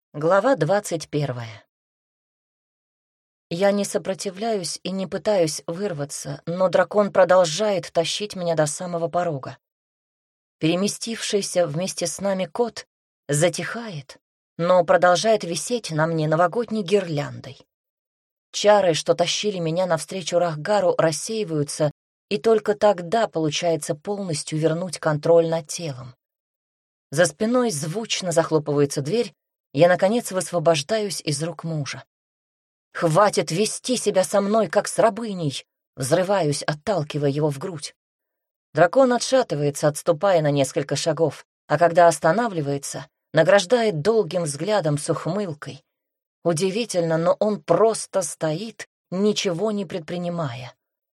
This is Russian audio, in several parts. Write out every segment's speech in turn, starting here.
Глава 21. Я не сопротивляюсь и не пытаюсь вырваться, но дракон продолжает тащить меня до самого порога. Переместившийся вместе с нами кот затихает, но продолжает висеть на мне новогодней гирляндой. Чары, что тащили меня навстречу Рахгару, рассеиваются, и только тогда получается полностью вернуть контроль над телом. За спиной звучно захлопывается дверь, я, наконец, высвобождаюсь из рук мужа. «Хватит вести себя со мной, как с рабыней!» Взрываюсь, отталкивая его в грудь. Дракон отшатывается, отступая на несколько шагов, а когда останавливается, награждает долгим взглядом с ухмылкой. Удивительно, но он просто стоит, ничего не предпринимая.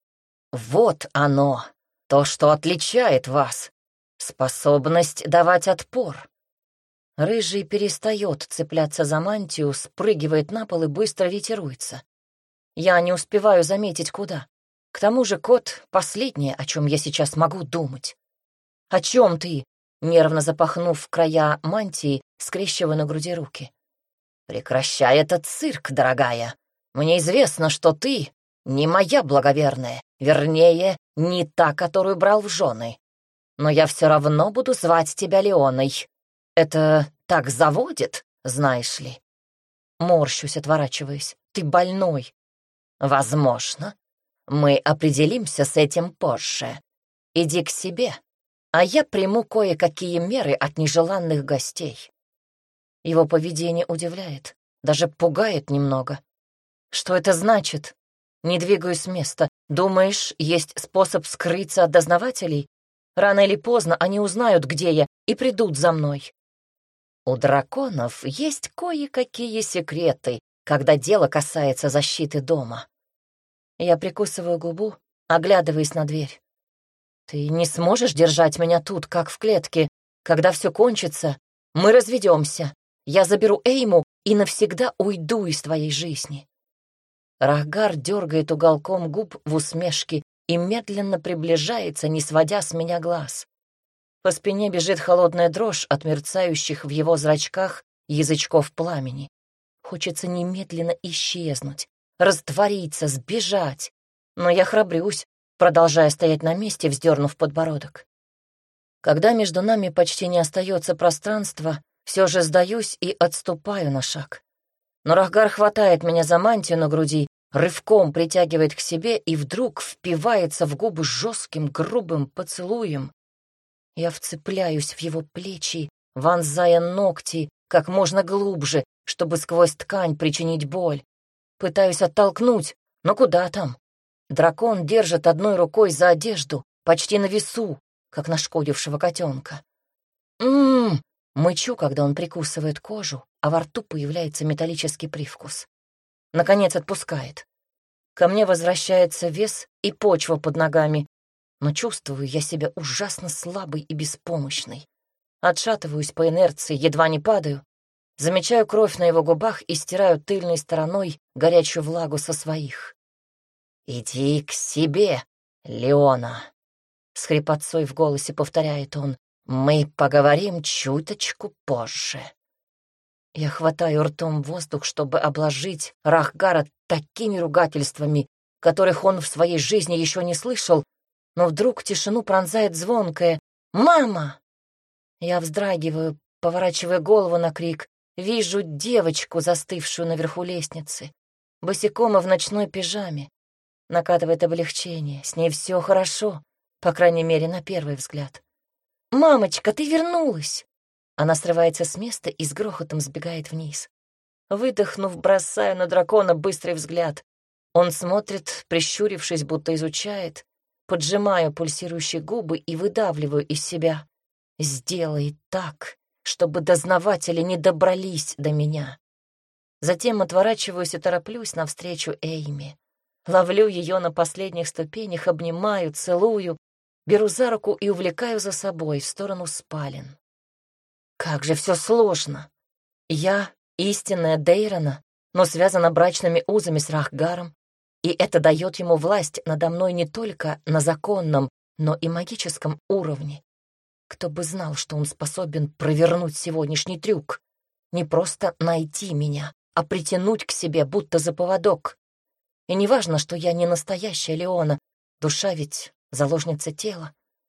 «Вот оно, то, что отличает вас. Способность давать отпор». Рыжий перестает цепляться за мантию, спрыгивает на пол и быстро ретируется. Я не успеваю заметить, куда. К тому же кот — последнее, о чем я сейчас могу думать. «О чем ты?» — нервно запахнув края мантии, скрещивая на груди руки. «Прекращай этот цирк, дорогая. Мне известно, что ты не моя благоверная, вернее, не та, которую брал в жены. Но я все равно буду звать тебя Леоной. Это так заводит, знаешь ли?» Морщусь, отворачиваясь. «Ты больной». «Возможно. Мы определимся с этим позже. Иди к себе, а я приму кое-какие меры от нежеланных гостей». Его поведение удивляет, даже пугает немного. «Что это значит?» Не двигаюсь с места. «Думаешь, есть способ скрыться от дознавателей? Рано или поздно они узнают, где я, и придут за мной». «У драконов есть кое-какие секреты, когда дело касается защиты дома». Я прикусываю губу, оглядываясь на дверь. «Ты не сможешь держать меня тут, как в клетке. Когда все кончится, мы разведемся. Я заберу Эйму и навсегда уйду из твоей жизни». Рахгар дергает уголком губ в усмешке и медленно приближается, не сводя с меня глаз. По спине бежит холодная дрожь от мерцающих в его зрачках язычков пламени. Хочется немедленно исчезнуть, раствориться, сбежать. Но я храбрюсь, продолжая стоять на месте, вздернув подбородок. Когда между нами почти не остается пространства, все же сдаюсь и отступаю на шаг. Но Рахгар хватает меня за мантию на груди, рывком притягивает к себе и вдруг впивается в губы жестким, грубым поцелуем. Я вцепляюсь в его плечи, вонзая ногти как можно глубже, чтобы сквозь ткань причинить боль. Пытаюсь оттолкнуть, но куда там? Дракон держит одной рукой за одежду, почти на весу, как нашкодившего котенка. Мычу, когда он прикусывает кожу, а во рту появляется металлический привкус. Наконец отпускает. Ко мне возвращается вес и почва под ногами, но чувствую я себя ужасно слабой и беспомощной. Отшатываюсь по инерции, едва не падаю. Замечаю кровь на его губах и стираю тыльной стороной горячую влагу со своих. «Иди к себе, Леона!» С хрипотцой в голосе повторяет он. «Мы поговорим чуточку позже». Я хватаю ртом воздух, чтобы обложить Рахгара такими ругательствами, которых он в своей жизни еще не слышал, но вдруг тишину пронзает звонкое «Мама!». Я вздрагиваю, поворачивая голову на крик, вижу девочку, застывшую наверху лестницы, босиком и в ночной пижаме. Накатывает облегчение, с ней все хорошо, по крайней мере, на первый взгляд. «Мамочка, ты вернулась!» Она срывается с места и с грохотом сбегает вниз. Выдохнув, бросаю на дракона быстрый взгляд. Он смотрит, прищурившись, будто изучает. Поджимаю пульсирующие губы и выдавливаю из себя. «Сделай так, чтобы дознаватели не добрались до меня». Затем отворачиваюсь и тороплюсь навстречу Эйме. Ловлю ее на последних ступенях, обнимаю, целую, беру за руку и увлекаю за собой в сторону спален. Как же все сложно. Я истинная Дейрона, но связана брачными узами с Рахгаром, и это дает ему власть надо мной не только на законном, но и магическом уровне. Кто бы знал, что он способен провернуть сегодняшний трюк. не просто найти меня, а притянуть к себе, будто за поводок. И неважно, что я не настоящая Леона, душа ведь заложница тела.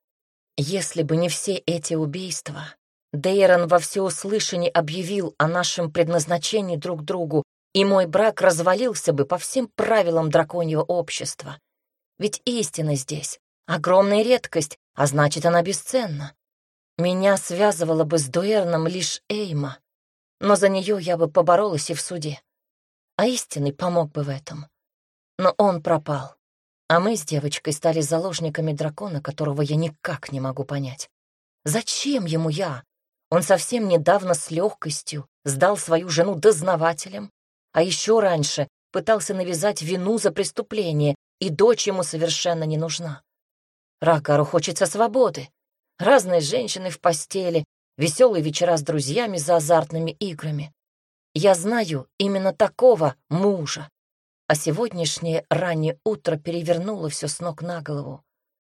Если бы не все эти убийства, Дейрон во всеуслышание объявил о нашем предназначении друг другу, и мой брак развалился бы по всем правилам драконьего общества. Ведь истина здесь — огромная редкость, а значит, она бесценна. Меня связывала бы с Дуэрном лишь Эйма, но за нее я бы поборолась и в суде. А истинный помог бы в этом. Но он пропал, а мы с девочкой стали заложниками дракона, которого я никак не могу понять. Зачем ему я? Он совсем недавно с легкостью сдал свою жену дознавателям, а еще раньше пытался навязать вину за преступление, и дочь ему совершенно не нужна. Рахгару хочется свободы, разные женщины в постели, веселые вечера с друзьями за азартными играми. Я знаю именно такого мужа, а сегодняшнее раннее утро перевернуло все с ног на голову.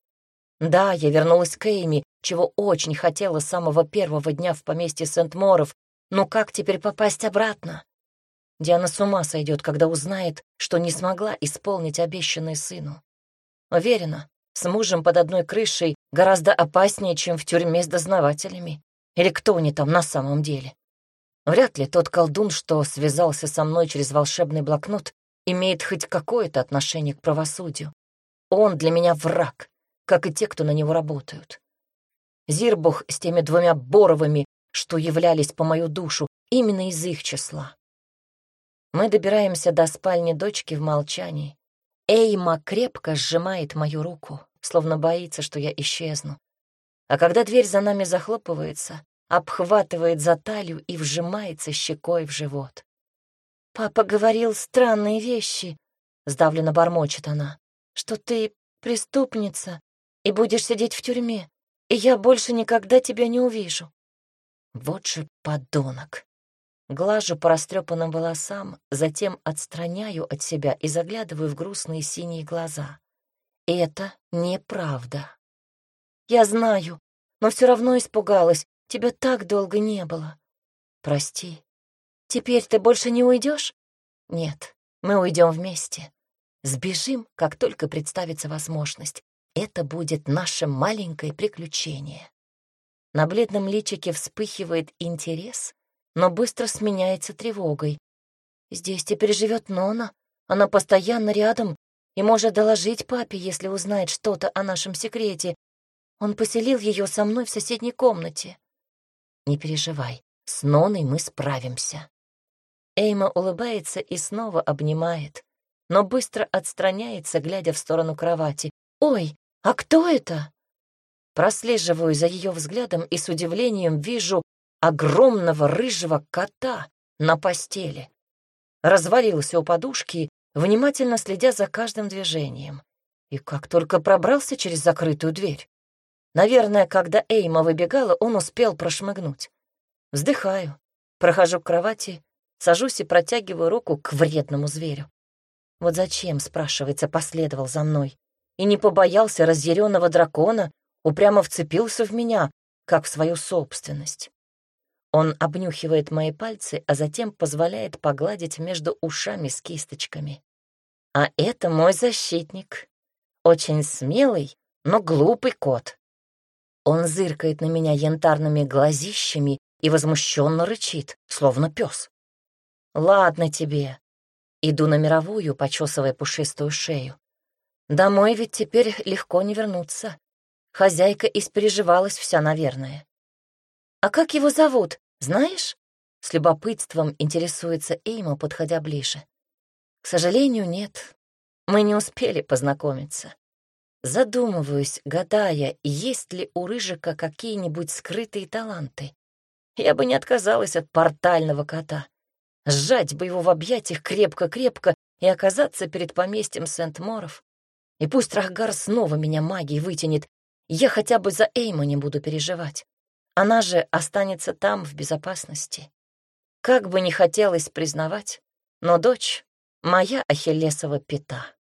Да, я вернулась к Эйми, чего очень хотела с самого первого дня в поместье Сент-Моров, но как теперь попасть обратно? Диана с ума сойдет, когда узнает, что не смогла исполнить обещанное сыну. Уверена, с мужем под одной крышей гораздо опаснее, чем в тюрьме с дознавателями. Или кто они там на самом деле? Вряд ли тот колдун, что связался со мной через волшебный блокнот, имеет хоть какое-то отношение к правосудию. Он для меня враг, как и те, кто на него работают. Зирбух с теми 2 Боровыми, что являлись по мою душу, именно из их числа. Мы добираемся до спальни дочки в молчании. Эйма крепко сжимает мою руку, словно боится, что я исчезну. А когда дверь за нами захлопывается, обхватывает за талию и вжимается щекой в живот. «Папа говорил странные вещи», — сдавленно бормочет она, «что ты преступница и будешь сидеть в тюрьме, и я больше никогда тебя не увижу». Вот же подонок. Глажу по растрепанным волосам, затем отстраняю от себя и заглядываю в грустные синие глаза. Это неправда. Я знаю, но все равно испугалась. Тебя так долго не было. Прости. Теперь ты больше не уйдешь? Нет, мы уйдем вместе. Сбежим, как только представится возможность. Это будет наше маленькое приключение. На бледном личике вспыхивает интерес, но быстро сменяется тревогой. Здесь теперь живет Нона. Она постоянно рядом и может доложить папе, если узнает что-то о нашем секрете. Он поселил ее со мной в соседней комнате. Не переживай, с Ноной мы справимся. Эйма улыбается и снова обнимает, но быстро отстраняется, глядя в сторону кровати. «Ой, а кто это?» Прослеживаю за ее взглядом и с удивлением вижу огромного рыжего кота на постели. Развалился у подушки, внимательно следя за каждым движением. И как только пробрался через закрытую дверь. Наверное, когда Эйма выбегала, он успел прошмыгнуть. Вздыхаю, прохожу к кровати, сажусь и протягиваю руку к вредному зверю. Вот зачем, спрашивается, последовал за мной? И не побоялся разъяренного дракона, упрямо вцепился в меня, как в свою собственность. Он обнюхивает мои пальцы, а затем позволяет погладить между ушами с кисточками. А это мой защитник. Очень смелый, но глупый кот. Он зыркает на меня янтарными глазищами и возмущенно рычит, словно пес. «Ладно тебе». Иду на мировую, почесывая пушистую шею. Домой ведь теперь легко не вернуться. Хозяйка испереживалась вся, наверное. «А как его зовут, знаешь?» С любопытством интересуется Эйма, подходя ближе. «К сожалению, нет. Мы не успели познакомиться». Задумываюсь, гадая, есть ли у Рыжика какие-нибудь скрытые таланты. Я бы не отказалась от портального кота. Сжать бы его в объятиях крепко-крепко и оказаться перед поместьем Сент-Моров. И пусть Рахгар снова меня магией вытянет, я хотя бы за Эйма не буду переживать. Она же останется там в безопасности. Как бы не хотелось признавать, но дочь — моя ахиллесова пята.